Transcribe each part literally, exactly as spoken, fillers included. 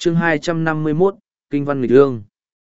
chương hai trăm năm mươi mốt, Kinh văn nghịch lương.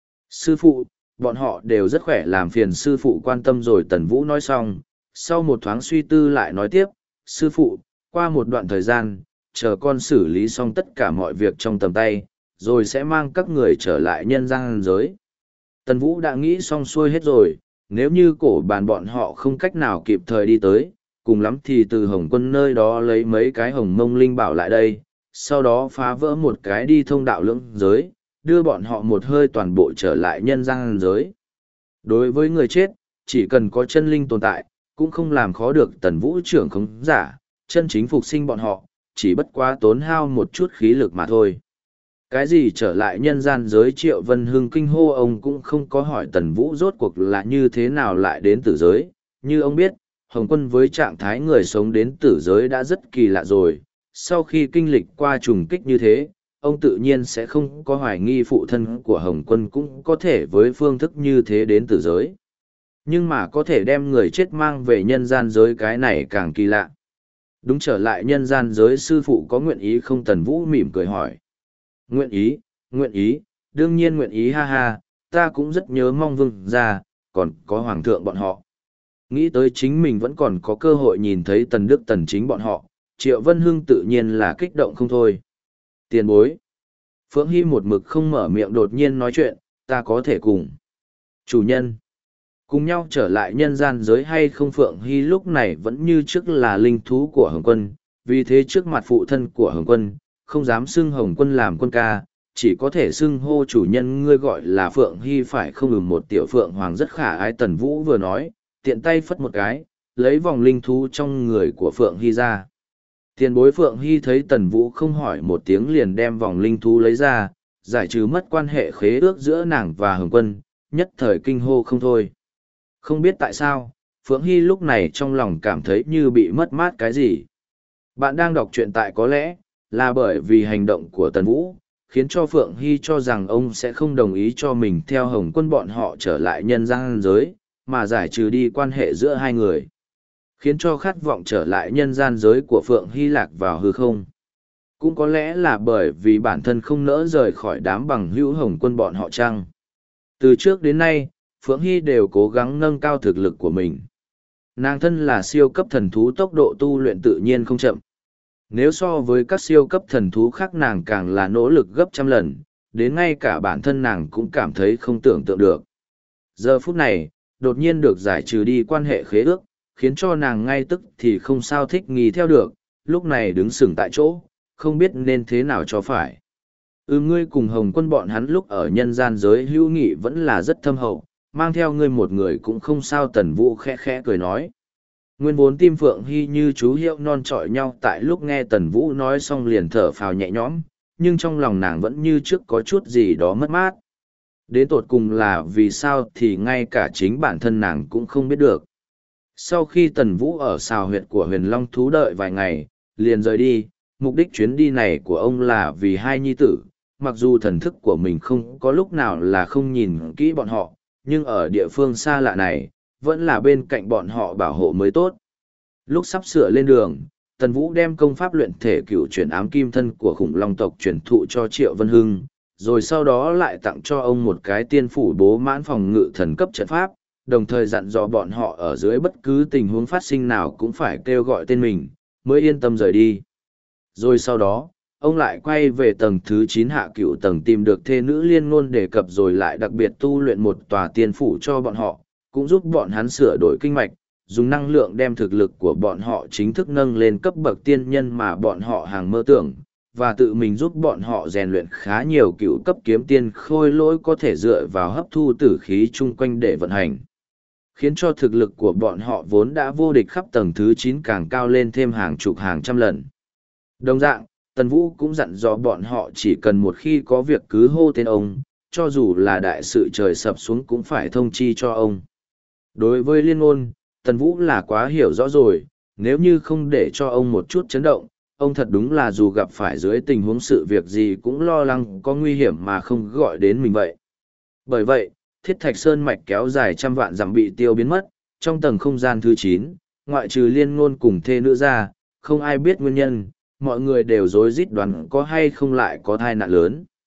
Sư phụ, bọn họ đều rất khỏe, làm phiền sư phụ quan tâm rồi. Tần Vũ nói xong, sau một thoáng suy tư lại nói tiếp, sư phụ, qua một đoạn thời gian, chờ con xử lý xong tất cả mọi việc trong tầm tay, rồi sẽ mang các người trở lại nhân gian giới. Tần Vũ đã nghĩ xong xuôi hết rồi, nếu như cổ bàn bọn họ không cách nào kịp thời đi tới, cùng lắm thì từ Hồng Quân nơi đó lấy mấy cái hồng mông linh bảo lại đây, sau đó phá vỡ một cái đi thông đạo lưỡng giới, đưa bọn họ một hơi toàn bộ trở lại nhân gian giới. Đối với người chết, chỉ cần có chân linh tồn tại, cũng không làm khó được Tần Vũ trưởng khống giả, chân chính phục sinh bọn họ, chỉ bất quá tốn hao một chút khí lực mà thôi. Cái gì trở lại nhân gian giới? Triệu Vân Hưng kinh hô. Ông cũng không có hỏi Tần Vũ rốt cuộc là như thế nào lại đến tử giới. Như ông biết, Hồng Quân với trạng thái người sống đến tử giới đã rất kỳ lạ rồi. Sau khi kinh lịch qua trùng kích như thế, ông tự nhiên sẽ không có hoài nghi phụ thân của Hồng Quân cũng có thể với phương thức như thế đến tử giới. Nhưng mà có thể đem người chết mang về nhân gian giới, cái này càng kỳ lạ. Đúng, trở lại nhân gian giới sư phụ có nguyện ý không? Tần Vũ mỉm cười hỏi. Nguyện ý, nguyện ý, đương nhiên nguyện ý, ha ha, ta cũng rất nhớ mong vương gia, còn có hoàng thượng bọn họ. Nghĩ tới chính mình vẫn còn có cơ hội nhìn thấy Tần Đức Tần Chính bọn họ, Triệu Vân Hưng tự nhiên là kích động không thôi. Tiền bối. Phượng Hy một mực không mở miệng đột nhiên nói chuyện, ta có thể cùng chủ nhân cùng nhau trở lại nhân gian giới hay không? Phượng Hy lúc này vẫn như trước là linh thú của Hồng Quân, vì thế trước mặt phụ thân của Hồng Quân, không dám xưng Hồng Quân làm quân ca, chỉ có thể xưng hô chủ nhân. Ngươi gọi là Phượng Hy phải không? Ừ, một tiểu phượng hoàng rất khả ái. Tần Vũ vừa nói, tiện tay phất một cái, lấy vòng linh thú trong người của Phượng Hy ra. Tiền bối. Phượng Hy thấy Tần Vũ không hỏi một tiếng liền đem vòng linh thú lấy ra, giải trừ mất quan hệ khế ước giữa nàng và Hồng Quân, nhất thời kinh hô không thôi. Không biết tại sao, Phượng Hy lúc này trong lòng cảm thấy như bị mất mát cái gì. Bạn đang đọc truyện tại có lẽ là bởi vì hành động của Tần Vũ, khiến cho Phượng Hy cho rằng ông sẽ không đồng ý cho mình theo Hồng Quân bọn họ trở lại nhân gian giới, mà giải trừ đi quan hệ giữa hai người, khiến cho khát vọng trở lại nhân gian giới của Phượng Hy lạc vào hư không. Cũng có lẽ là bởi vì bản thân không nỡ rời khỏi đám bằng hữu Hồng Quân bọn họ chăng. Từ trước đến nay, Phượng Hy đều cố gắng nâng cao thực lực của mình. Nàng thân là siêu cấp thần thú, tốc độ tu luyện tự nhiên không chậm. Nếu so với các siêu cấp thần thú khác, nàng càng là nỗ lực gấp trăm lần, đến ngay cả bản thân nàng cũng cảm thấy không tưởng tượng được. Giờ phút này, đột nhiên được giải trừ đi quan hệ khế ước, khiến cho nàng ngay tức thì không sao thích nghi theo được, lúc này đứng sững tại chỗ, không biết nên thế nào cho phải. Ừ, ngươi cùng Hồng Quân bọn hắn lúc ở nhân gian giới hữu nghị vẫn là rất thâm hậu, mang theo ngươi một người cũng không sao. Tần Vũ khẽ khẽ cười nói. Nguyên vốn tim Phượng Hy như chú hiệu non chọi nhau, tại lúc nghe Tần Vũ nói xong liền thở phào nhẹ nhõm, nhưng trong lòng nàng vẫn như trước có chút gì đó mất mát. Đến tột cùng là vì sao thì ngay cả chính bản thân nàng cũng không biết được. Sau khi Tần Vũ ở sào huyệt của Huyền Long thú đợi vài ngày, liền rời đi. Mục đích chuyến đi này của ông là vì hai nhi tử, mặc dù thần thức của mình không có lúc nào là không nhìn kỹ bọn họ, nhưng ở địa phương xa lạ này, vẫn là bên cạnh bọn họ bảo hộ mới tốt. Lúc sắp sửa lên đường, Tần Vũ đem công pháp luyện thể cửu chuyển ám kim thân của khủng long tộc truyền thụ cho Triệu Vân Hưng, rồi sau đó lại tặng cho ông một cái tiên phủ bố mãn phòng ngự thần cấp trận pháp, đồng thời dặn dò bọn họ ở dưới bất cứ tình huống phát sinh nào cũng phải kêu gọi tên mình, mới yên tâm rời đi. Rồi sau đó, ông lại quay về tầng thứ chín hạ cửu tầng tìm được thê nữ liên ngôn đề cập, rồi lại đặc biệt tu luyện một tòa tiên phủ cho bọn họ, cũng giúp bọn hắn sửa đổi kinh mạch, dùng năng lượng đem thực lực của bọn họ chính thức nâng lên cấp bậc tiên nhân mà bọn họ hàng mơ tưởng, và tự mình giúp bọn họ rèn luyện khá nhiều cựu cấp kiếm tiên khôi lỗi có thể dựa vào hấp thu tử khí chung quanh để vận hành, khiến cho thực lực của bọn họ vốn đã vô địch khắp tầng thứ chín càng cao lên thêm hàng chục hàng trăm lần. Đồng dạng, Tần Vũ cũng dặn dò bọn họ chỉ cần một khi có việc cứ hô tên ông, cho dù là đại sự trời sập xuống cũng phải thông chi cho ông. Đối với Liên Ngôn, Tần Vũ là quá hiểu rõ rồi, nếu như không để cho ông một chút chấn động, ông thật đúng là dù gặp phải dưới tình huống sự việc gì cũng lo lắng có nguy hiểm mà không gọi đến mình vậy. Bởi vậy, Thiết Thạch Sơn mạch kéo dài trăm vạn dặm bị tiêu biến mất, trong tầng không gian thứ chín, ngoại trừ Liên Ngôn cùng thê nữ ra, không ai biết nguyên nhân, mọi người đều rối rít đoán có hay không lại có tai nạn lớn.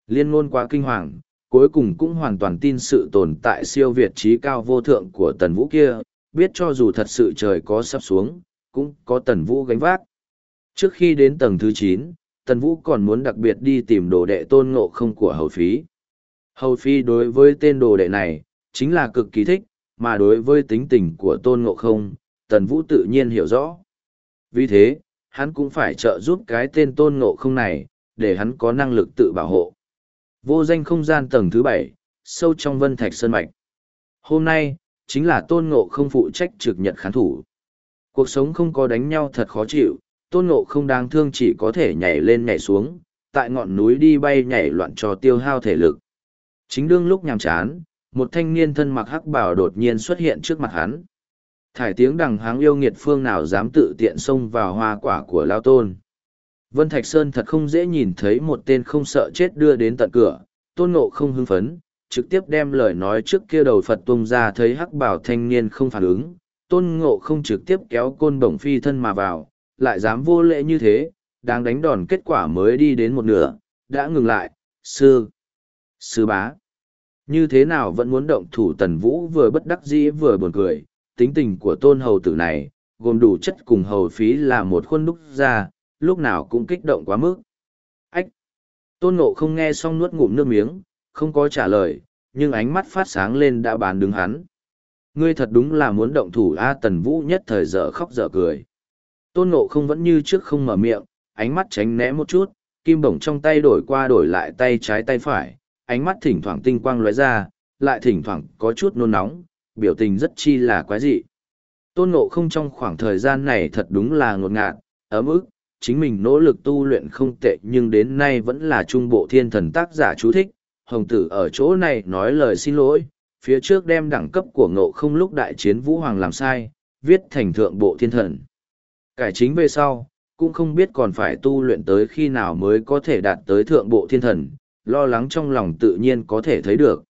Liên ngôn quá kinh hoàng, cuối cùng cũng hoàn toàn tin sự tồn tại siêu việt trí cao vô thượng của Tần Vũ kia, biết cho dù thật sự trời có sắp xuống, cũng có Tần Vũ gánh vác. Trước khi đến tầng thứ chín, Tần Vũ còn muốn đặc biệt đi tìm đồ đệ Tôn Ngộ Không của Hầu Phí. Hầu Phí đối với tên đồ đệ này, chính là cực kỳ thích, mà đối với tính tình của Tôn Ngộ Không, Tần Vũ tự nhiên hiểu rõ. Vì thế, hắn cũng phải trợ giúp cái tên Tôn Ngộ Không này, để hắn có năng lực tự bảo hộ. Vô danh không gian tầng thứ bảy, sâu trong Vân Thạch Sơn Mạch. Hôm nay, chính là Tôn Ngộ Không phụ trách trực nhật khán thủ. Cuộc sống không có đánh nhau thật khó chịu, Tôn Ngộ Không đáng thương chỉ có thể nhảy lên nhảy xuống, tại ngọn núi đi bay nhảy loạn cho tiêu hao thể lực. Chính đương lúc nhàm chán, một thanh niên thân mặc hắc bào đột nhiên xuất hiện trước mặt hắn. Thải tiếng đằng háng yêu nghiệt phương nào dám tự tiện xông vào hoa quả của Lao Tôn. Vân Thạch Sơn thật không dễ nhìn thấy một tên không sợ chết đưa đến tận cửa, Tôn Ngộ Không hưng phấn, trực tiếp đem lời nói trước kia đầu Phật tung ra, thấy hắc bảo thanh niên không phản ứng. Tôn Ngộ Không trực tiếp kéo côn bổng phi thân mà vào, lại dám vô lễ như thế, đang đánh đòn kết quả mới đi đến một nửa, đã ngừng lại, sư, sư bá. Như thế nào vẫn muốn động thủ? Tần Vũ vừa bất đắc dĩ vừa buồn cười, tính tình của tôn hầu tử này, gồm đủ chất cùng hầu phí là một khuôn đúc ra, lúc nào cũng kích động quá mức. Ách! Tôn Ngộ Không nghe xong nuốt ngụm nước miếng, không có trả lời, nhưng ánh mắt phát sáng lên đã bán đứng hắn. Ngươi thật đúng là muốn động thủ a. Tần Vũ nhất thời dở khóc dở cười. Tôn Ngộ Không vẫn như trước không mở miệng, ánh mắt tránh né một chút, kim bổng trong tay đổi qua đổi lại tay trái tay phải, ánh mắt thỉnh thoảng tinh quang lóe ra, lại thỉnh thoảng có chút nôn nóng, biểu tình rất chi là quái dị. Tôn Ngộ Không trong khoảng thời gian này thật đúng là ngột ngạt, ấm ức, chính mình nỗ lực tu luyện không tệ nhưng đến nay vẫn là trung bộ thiên thần tác giả chú thích. Hồng tử ở chỗ này nói lời xin lỗi, phía trước đem đẳng cấp của Ngộ Không lúc đại chiến Vũ Hoàng làm sai, viết thành thượng bộ thiên thần. Cải chính về sau, cũng không biết còn phải tu luyện tới khi nào mới có thể đạt tới thượng bộ thiên thần, lo lắng trong lòng tự nhiên có thể thấy được.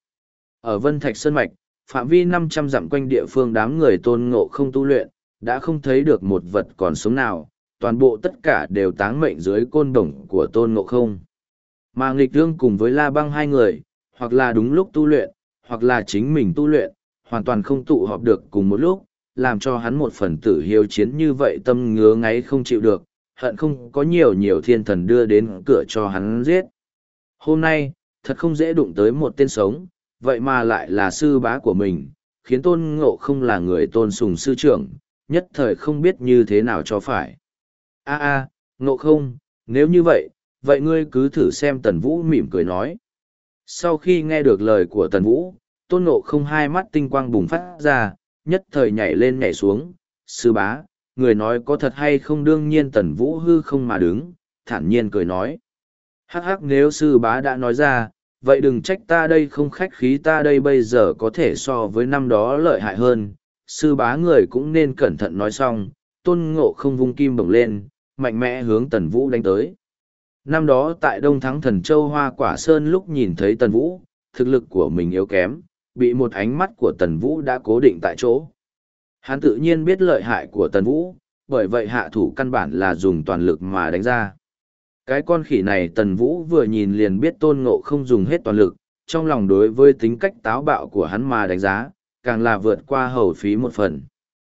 Ở Vân Thạch Sơn Mạch, phạm vi năm trăm dặm quanh địa phương đám người Tôn Ngộ Không tu luyện, đã không thấy được một vật còn sống nào, toàn bộ tất cả đều táng mệnh dưới côn đồng của Tôn Ngộ Không. Mà Nghịch Thương cùng với La Băng hai người, hoặc là đúng lúc tu luyện, hoặc là chính mình tu luyện, hoàn toàn không tụ họp được cùng một lúc, làm cho hắn một phần tử hiếu chiến như vậy tâm ngứa ngáy không chịu được, hận không có nhiều nhiều thiên thần đưa đến cửa cho hắn giết. Hôm nay, thật không dễ đụng tới một tên sống, vậy mà lại là sư bá của mình, khiến Tôn Ngộ Không là người tôn sùng sư trưởng, nhất thời không biết như thế nào cho phải. A a, Ngộ Không, nếu như vậy, vậy ngươi cứ thử xem. Tần Vũ mỉm cười nói. Sau khi nghe được lời của Tần Vũ, Tôn Ngộ Không hai mắt tinh quang bùng phát ra, nhất thời nhảy lên nhảy xuống. Sư bá, người nói có thật hay không? Đương nhiên Tần Vũ hư không mà đứng, thản nhiên cười nói. Hắc hắc, nếu sư bá đã nói ra, vậy đừng trách ta đây không khách khí, ta đây bây giờ có thể so với năm đó lợi hại hơn. Sư bá người cũng nên cẩn thận. Nói xong, Tôn Ngộ Không vung kim bổng lên, mạnh mẽ hướng Tần Vũ đánh tới. Năm đó tại Đông Thắng Thần Châu Hoa Quả Sơn lúc nhìn thấy Tần Vũ, thực lực của mình yếu kém, bị một ánh mắt của Tần Vũ đã cố định tại chỗ. Hắn tự nhiên biết lợi hại của Tần Vũ, bởi vậy hạ thủ căn bản là dùng toàn lực mà đánh ra. Cái con khỉ này Tần Vũ vừa nhìn liền biết Tôn Ngộ Không dùng hết toàn lực, trong lòng đối với tính cách táo bạo của hắn mà đánh giá, càng là vượt qua hầu phí một phần.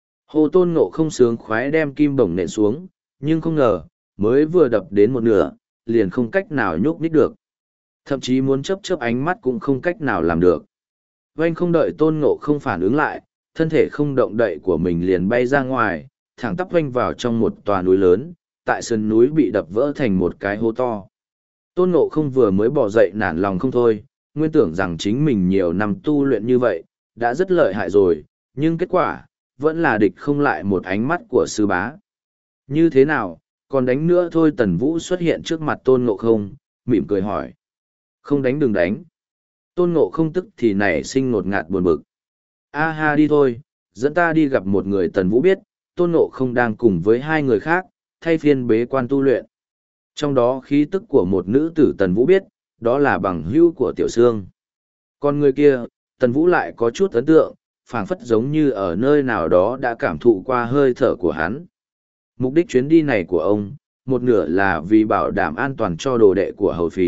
Hồ Tôn Ngộ Không sướng khoái đem kim bổng nện xuống, nhưng không ngờ, mới vừa đập đến một nửa, liền không cách nào nhúc nhích được. Thậm chí muốn chớp chớp ánh mắt cũng không cách nào làm được. Vanh không đợi Tôn Ngộ Không phản ứng lại, thân thể không động đậy của mình liền bay ra ngoài, thẳng tắp vanh vào trong một tòa núi lớn, tại sườn núi bị đập vỡ thành một cái hố to. Tôn Ngộ Không vừa mới bỏ dậy nản lòng không thôi, nguyên tưởng rằng chính mình nhiều năm tu luyện như vậy, đã rất lợi hại rồi, nhưng kết quả, vẫn là địch không lại một ánh mắt của sư bá. Như thế nào, còn đánh nữa thôi? Tần Vũ xuất hiện trước mặt Tôn Ngộ Không, mỉm cười hỏi. Không đánh đừng đánh. Tôn Ngộ Không tức thì nảy sinh ngột ngạt buồn bực. A ha, đi thôi, dẫn ta đi gặp một người. Tần Vũ biết, Tôn Ngộ Không đang cùng với hai người khác, thay phiên bế quan tu luyện. Trong đó khí tức của một nữ tử Tần Vũ biết, đó là bằng hữu của Tiểu Sương. Còn người kia, Tần Vũ lại có chút ấn tượng, phảng phất giống như ở nơi nào đó đã cảm thụ qua hơi thở của hắn. Mục đích chuyến đi này của ông, một nửa là vì bảo đảm an toàn cho đồ đệ của hầu phí,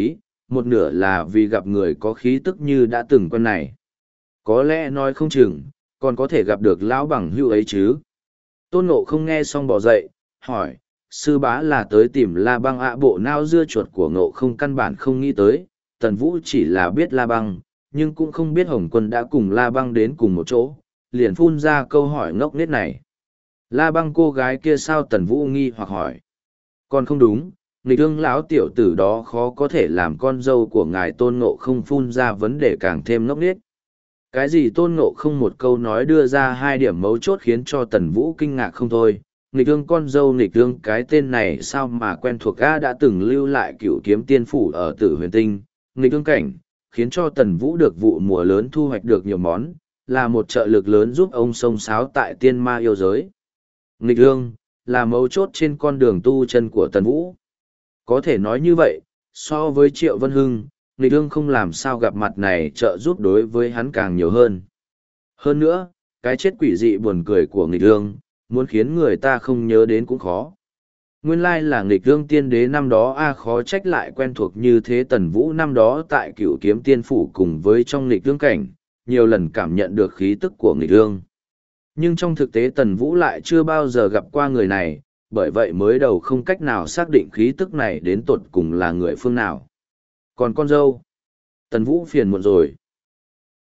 một nửa là vì gặp người có khí tức như đã từng quen này. Có lẽ nói không chừng, còn có thể gặp được lão bằng hữu ấy chứ. Tôn Ngộ không nghe xong bỏ dậy, hỏi, sư bá là tới tìm La Băng ạ. Bộ nao dưa chuột của Ngộ không căn bản không nghĩ tới, Tần Vũ chỉ là biết La Băng, nhưng cũng không biết Hồng Quân đã cùng La Băng đến cùng một chỗ, liền phun ra câu hỏi ngốc nghếch này. La Băng cô gái kia sao? Tần Vũ nghi hoặc hỏi. Còn không đúng, nghịch ương lão tiểu tử đó khó có thể làm con dâu của ngài. Tôn Ngộ không phun ra vấn đề càng thêm ngốc nghếch. Cái gì? Tôn Ngộ không một câu nói đưa ra hai điểm mấu chốt khiến cho Tần Vũ kinh ngạc không thôi. Nghịch ương con dâu? Nghịch ương cái tên này sao mà quen thuộc? A đã từng lưu lại Cửu Kiếm Tiên Phủ ở Tử Huyền Tinh. Nghịch ương cảnh, khiến cho Tần Vũ được vụ mùa lớn thu hoạch được nhiều món, là một trợ lực lớn giúp ông xông xáo tại tiên ma yêu giới. Nghịch ương, là mấu chốt trên con đường tu chân của Tần Vũ. Có thể nói như vậy, so với Triệu Vân Hưng, nghịch ương không làm sao gặp mặt này trợ giúp đối với hắn càng nhiều hơn. Hơn nữa, cái chết quỷ dị buồn cười của nghịch ương, muốn khiến người ta không nhớ đến cũng khó. Nguyên lai là nghịch ương tiên đế năm đó a khó trách lại quen thuộc như thế. Tần Vũ năm đó tại Cửu Kiếm Tiên Phủ cùng với trong nghịch ương cảnh, nhiều lần cảm nhận được khí tức của nghịch ương. Nhưng trong thực tế Tần Vũ lại chưa bao giờ gặp qua người này, bởi vậy mới đầu không cách nào xác định khí tức này đến tột cùng là người phương nào. Còn con dâu, Tần Vũ phiền muộn rồi.